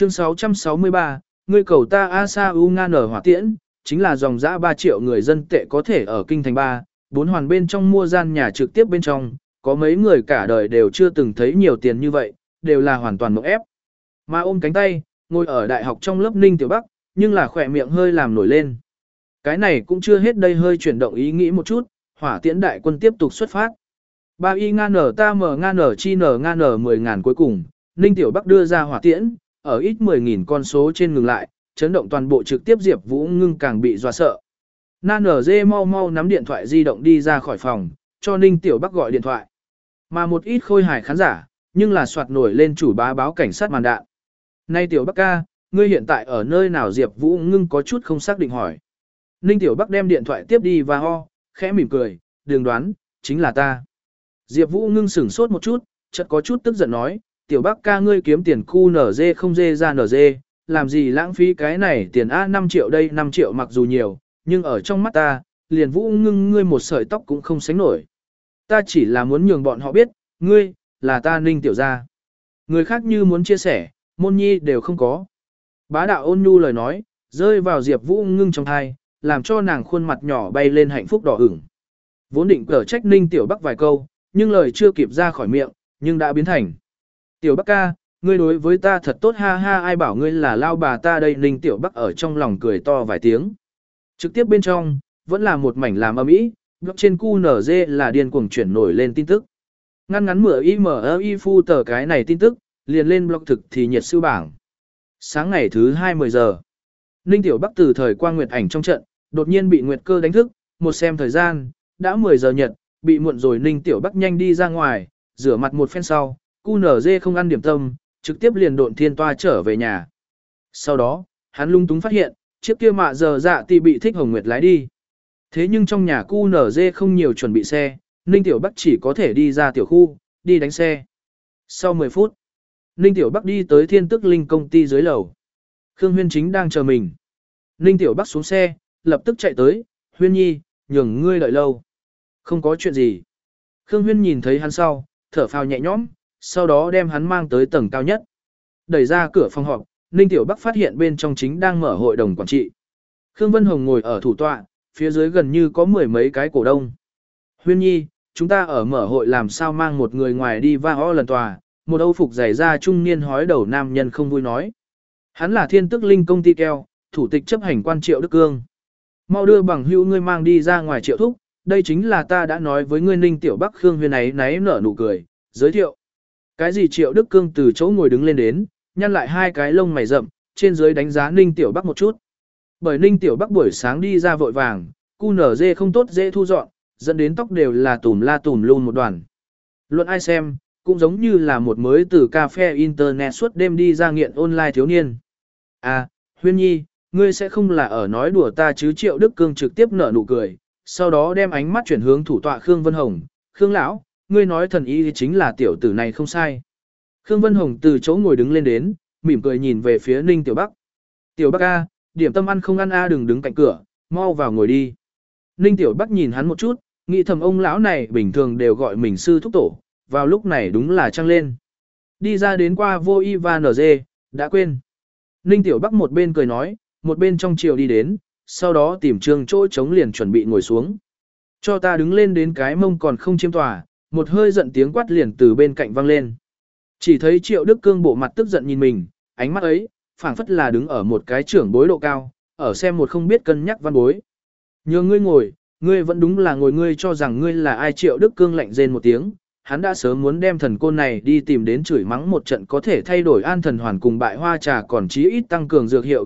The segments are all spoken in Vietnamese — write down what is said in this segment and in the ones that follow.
Chương 663, ngươi cầu ta Asa U Nga nở hỏa tiễn, chính là dòng dã 3 triệu người dân tệ có thể ở kinh thành 3, 4 hoàn bên trong mua gian nhà trực tiếp bên trong, có mấy người cả đời đều chưa từng thấy nhiều tiền như vậy, đều là hoàn toàn mộng ép. Mà ôm cánh tay, ngồi ở đại học trong lớp Ninh Tiểu Bắc, nhưng là khỏe miệng hơi làm nổi lên. Cái này cũng chưa hết đây, hơi chuyển động ý nghĩ một chút, hỏa tiễn đại quân tiếp tục xuất phát. 3 y nga nở ta mở nga nở chi nở nga nở 10.000 cuối cùng, Ninh Tiểu Bắc đưa ra hỏa tiễn, ở ít 10.000 con số trên ngừng lại, chấn động toàn bộ, trực tiếp Diệp Vũ Ngưng càng bị dọa sợ. Nan ở dê mau mau nắm điện thoại di động đi ra khỏi phòng, cho Ninh Tiểu Bắc gọi điện thoại. Mà một ít khôi hài khán giả, nhưng là soạt nổi lên chủ bá báo cảnh sát màn đạn. Nay Tiểu Bắc ca, ngươi hiện tại ở nơi nào? Diệp Vũ Ngưng có chút không xác định hỏi. Ninh Tiểu Bắc đem điện thoại tiếp đi và ho, khẽ mỉm cười, đừng đoán, chính là ta. Diệp Vũ Ngưng sửng sốt một chút, chợt có chút tức giận nói, Tiểu Bắc ca ngươi kiếm tiền khu nở dê không dê ra nở dê, làm gì lãng phí cái này tiền A 5 triệu đây, 5 triệu mặc dù nhiều, nhưng ở trong mắt ta, liền Vũ Ngưng ngươi một sợi tóc cũng không sánh nổi. Ta chỉ là muốn nhường bọn họ biết, ngươi, là ta Ninh Tiểu gia. Người khác như muốn chia sẻ, môn nhi đều không có. Bá đạo ôn nhu lời nói, rơi vào Diệp Vũ Ngưng trong thai, làm cho nàng khuôn mặt nhỏ bay lên hạnh phúc đỏ ửng. Vốn định cở trách Ninh Tiểu Bắc vài câu, nhưng lời chưa kịp ra khỏi miệng, nhưng đã biến thành. Tiểu Bắc ca, ngươi đối với ta thật tốt ha ha, ai bảo ngươi là lao bà ta đây. Ninh Tiểu Bắc ở trong lòng cười to vài tiếng. Trực tiếp bên trong, vẫn là một mảnh làm ầm ĩ, góc trên QNZ là điên cuồng chuyển nổi lên tin tức. Ngắn ngắn mửa IMI phu tờ cái này tin tức, liền lên blog thực thì nhiệt sư bảng. Sáng ngày thứ 2 10 giờ, Ninh Tiểu Bắc từ thời quang nguyệt ảnh trong trận, đột nhiên bị Nguyệt Cơ đánh thức, một xem thời gian, đã 10 giờ nhật, bị muộn rồi. Ninh Tiểu Bắc nhanh đi ra ngoài, rửa mặt một phen sau, QNZ không ăn điểm tâm, trực tiếp liền độn thiên toa trở về nhà. Sau đó, hắn lung túng phát hiện, chiếc kia mạ giờ dạ thì bị Thích Hồng Nguyệt lái đi. Thế nhưng trong nhà QNZ không nhiều chuẩn bị xe, Ninh Tiểu Bắc chỉ có thể đi ra tiểu khu, đi đánh xe. Sau 10 phút, Ninh Tiểu Bắc đi tới Thiên Tức Linh công ty dưới lầu. Khương Huyên chính đang chờ mình. Ninh Tiểu Bắc xuống xe, lập tức chạy tới, Huyên nhi, nhường ngươi đợi lâu. Không có chuyện gì. Khương Huyên nhìn thấy hắn sau, thở phào nhẹ nhõm, sau đó đem hắn mang tới tầng cao nhất. Đẩy ra cửa phòng họp, Ninh Tiểu Bắc phát hiện bên trong chính đang mở hội đồng quản trị. Khương Vân Hồng ngồi ở thủ tọa, phía dưới gần như có 10 mấy cái cổ đông. Huyên nhi, chúng ta ở mở hội làm sao mang một người ngoài đi va ho lần tòa? Một âu phục dày da trung niên hói đầu nam nhân không vui nói. Hắn là Thiên Tức Linh công ty keo, thủ tịch chấp hành quan Triệu Đức Cương. Mau đưa bằng hữu ngươi mang đi ra ngoài Triệu thúc, đây chính là ta đã nói với ngươi. Ninh Tiểu Bắc Khương Huyên ấy náy nở nụ cười, giới thiệu. Cái gì? Triệu Đức Cương từ chỗ ngồi đứng lên đến, nhăn lại hai cái lông mày rậm, trên dưới đánh giá Ninh Tiểu Bắc một chút. Bởi Ninh Tiểu Bắc buổi sáng đi ra vội vàng, QNZ không tốt dễ thu dọn, dẫn đến tóc đều là tùm la tùm luôn một đoàn. Luận ai xem, cũng giống như là một mới từ cafe internet suốt đêm đi ra nghiện online thiếu niên. À, Huyên nhi, ngươi sẽ không là ở nói đùa ta chứ? Triệu Đức Cương trực tiếp nở nụ cười, sau đó đem ánh mắt chuyển hướng thủ tọa Khương Vân Hồng. Khương lão, ngươi nói thần ý chính là tiểu tử này không sai. Khương Vân Hồng từ chỗ ngồi đứng lên đến, mỉm cười nhìn về phía Ninh Tiểu Bắc. Tiểu Bắc a, điểm tâm ăn không ăn a, đừng đứng cạnh cửa, mau vào ngồi đi. Ninh Tiểu Bắc nhìn hắn một chút, nghĩ thầm ông lão này bình thường đều gọi mình sư thúc tổ, vào lúc này đúng là trăng lên. Đi ra đến qua vô Ivan NG, đã quên. Ninh Tiểu Bắc một bên cười nói, một bên trong chiều đi đến, sau đó tìm trường chỗ trống liền chuẩn bị ngồi xuống. Cho ta đứng lên, đến cái mông còn không chiếm tòa, một hơi giận tiếng quát liền từ bên cạnh vang lên. Chỉ thấy Triệu Đức Cương bộ mặt tức giận nhìn mình, ánh mắt ấy, phảng phất là đứng ở một cái trưởng bối độ cao, ở xem một không biết cân nhắc văn bối. Nhường ngươi ngồi, ngươi vẫn đúng là ngồi, ngươi cho rằng ngươi là ai? Triệu Đức Cương lạnh rên một tiếng, hắn đã sớm muốn đem thần côn này đi tìm đến chửi mắng một trận, có thể thay đổi an thần hoàn cùng bại hoa trà, còn chí ít tăng cường dược hiệu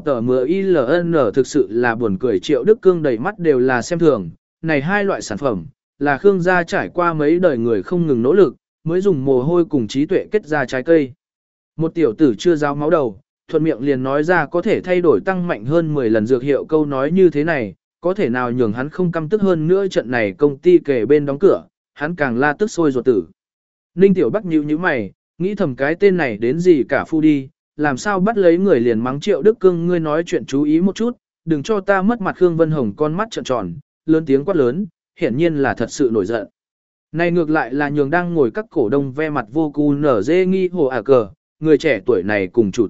GTMILN. Thực sự là buồn cười. Triệu Đức Cương đầy mắt đều là xem thường, này hai loại sản phẩm, là Khương gia trải qua mấy đời người không ngừng nỗ lực, mới dùng mồ hôi cùng trí tuệ kết ra trái cây. Một tiểu tử chưa giáo máu đầu, thuận miệng liền nói ra có thể thay đổi tăng mạnh hơn 10 lần dược hiệu, câu nói như thế này, có thể nào nhường hắn không căm tức hơn nữa? Trận này công ty kề bên đóng cửa, hắn càng la tức sôi ruột tử. Ninh Tiểu Bắc nhíu nhíu mày, nghĩ thầm cái tên này đến gì cả phu đi, làm sao bắt lấy người liền mắng Triệu Đức Cương, ngươi nói chuyện chú ý một chút, đừng cho ta mất mặt. Khương Vân Hồng con mắt trợn tròn, lớn tiếng quát lớn, hiển nhiên là thật sự nổi giận. Này ngược lại là nhường đang ngồi các cổ đông ve mặt vô cu nở dê nghi hồ cờ, người trẻ tuổi này cùng chủ tịch,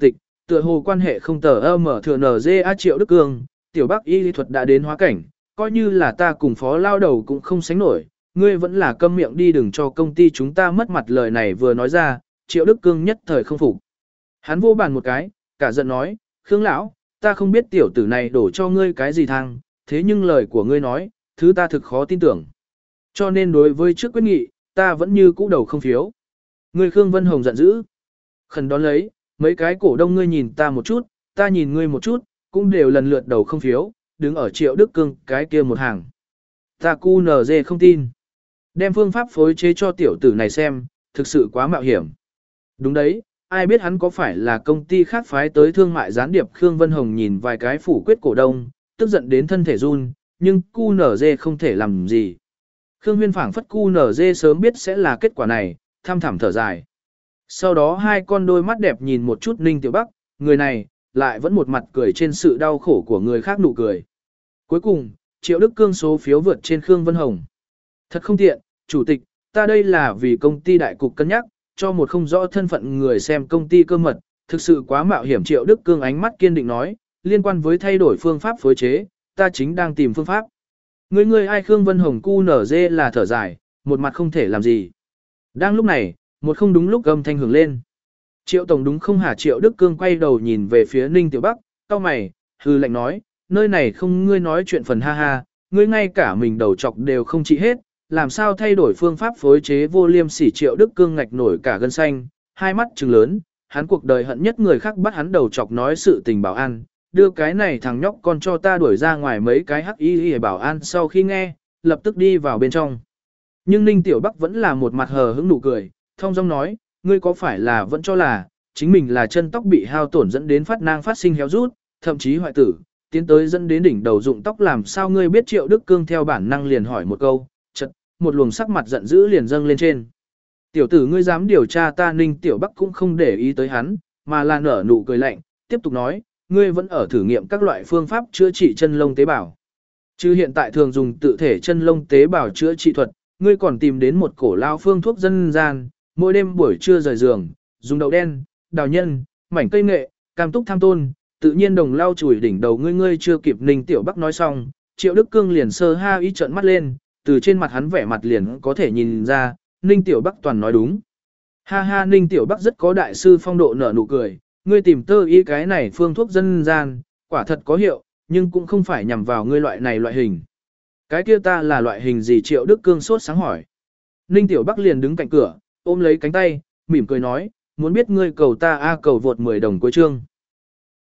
Tựa hồ quan hệ không tờ mở thừa NGA Triệu Đức Cương, tiểu Bắc y lý thuật đã đến hóa cảnh, coi như là ta cùng phó lao đầu cũng không sánh nổi, ngươi vẫn là câm miệng đi đừng cho công ty chúng ta mất mặt. Lời này vừa nói ra, Triệu Đức Cương nhất thời không phục. Hắn vô bàn một cái, cả giận nói, Khương lão, ta không biết tiểu tử này đổ cho ngươi cái gì thang, thế nhưng lời của ngươi nói, thứ ta thực khó tin tưởng. Cho nên đối với trước quyết nghị, ta vẫn như cũ đầu không phiếu. Ngươi Khương Vân Hồng giận dữ. Khẩn đón lấy, mấy cái cổ đông ngươi nhìn ta một chút, ta nhìn ngươi một chút, cũng đều lần lượt đầu không phiếu, đứng ở Triệu Đức Cương cái kia một hàng. Ta cu nờ dê không tin. Đem phương pháp phối chế cho tiểu tử này xem, thực sự quá mạo hiểm. Đúng đấy, ai biết hắn có phải là công ty khác phái tới thương mại gián điệp. Khương Vân Hồng nhìn vài cái phủ quyết cổ đông, tức giận đến thân thể run, nhưng cu nở dê không thể làm gì. Khương Huyên phảng phất cu nở dê sớm biết sẽ là kết quả này, thăm thẳm thở dài. Sau đó hai con đôi mắt đẹp nhìn một chút Ninh Tiểu Bắc, người này, lại vẫn một mặt cười trên sự đau khổ của người khác nụ cười. Cuối cùng, Triệu Đức Cương số phiếu vượt trên Khương Vân Hồng. Thật không tiện, chủ tịch, ta đây là vì công ty đại cục cân nhắc, cho một không rõ thân phận người xem công ty cơ mật, thực sự quá mạo hiểm. Triệu Đức Cương ánh mắt kiên định nói, liên quan với thay đổi phương pháp phối chế, ta chính đang tìm phương pháp. Người ai? Khương Vân Hồng cu nở dê là thở dài, một mặt không thể làm gì. Đang lúc này, một không đúng lúc âm thanh hưởng lên. Triệu Tổng đúng không hả? Triệu Đức Cương quay đầu nhìn về phía Ninh Tiểu Bắc, cau mày, hư lạnh nói, nơi này không ngươi nói chuyện phần ha ha, ngươi ngay cả mình đầu chọc đều không trị hết, làm sao thay đổi phương pháp phối chế vô liêm sỉ. Triệu Đức Cương ngạch nổi cả gân xanh, hai mắt trừng lớn, hắn cuộc đời hận nhất người khác bắt hắn đầu chọc nói sự tình bảo an, đưa cái này thằng nhóc con cho ta đuổi ra ngoài. Mấy cái hắc y bảo an sau khi nghe, lập tức đi vào bên trong. Nhưng Ninh Tiểu Bắc vẫn là một mặt hờ hững nụ cười, thông dong nói, ngươi có phải là vẫn cho là, chính mình là chân tóc bị hao tổn dẫn đến phát nang phát sinh héo rút, thậm chí hoại tử, tiến tới dẫn đến đỉnh đầu rụng tóc. Làm sao ngươi biết? Triệu Đức Cương theo bản năng liền hỏi một câu, chật, một luồng sắc mặt giận dữ liền dâng lên trên. Tiểu tử ngươi dám điều tra ta? Ninh Tiểu Bắc cũng không để ý tới hắn, mà là nở nụ cười lạnh, tiếp tục nói, ngươi vẫn ở thử nghiệm các loại phương pháp chữa trị chân lông tế bào. Chứ hiện tại thường dùng tự thể chân lông tế bào chữa trị thuật, ngươi còn tìm đến một cổ lao phương thuốc dân gian, mỗi đêm buổi trưa rời giường, dùng đậu đen, đào nhân, mảnh cây nghệ, cam túc tham tôn, tự nhiên đồng lau chùi đỉnh đầu ngươi. Ngươi chưa kịp Ninh Tiểu Bắc nói xong, Triệu Đức Cương liền sơ ha ý trợn mắt lên, từ trên mặt hắn vẻ mặt liền có thể nhìn ra, Ninh Tiểu Bắc toàn nói đúng. Ha ha, Ninh Tiểu Bắc rất có đại sư phong độ, nở nụ cười, ngươi tìm tơ ý cái này phương thuốc dân gian, quả thật có hiệu, nhưng cũng không phải nhằm vào ngươi loại này loại hình. Cái kia ta là loại hình gì? Triệu Đức Cương sốt sáng hỏi. Ninh Tiểu Bắc liền đứng cạnh cửa, ôm lấy cánh tay, mỉm cười nói, muốn biết ngươi cầu ta cầu vượt 10 đồng cuối chương.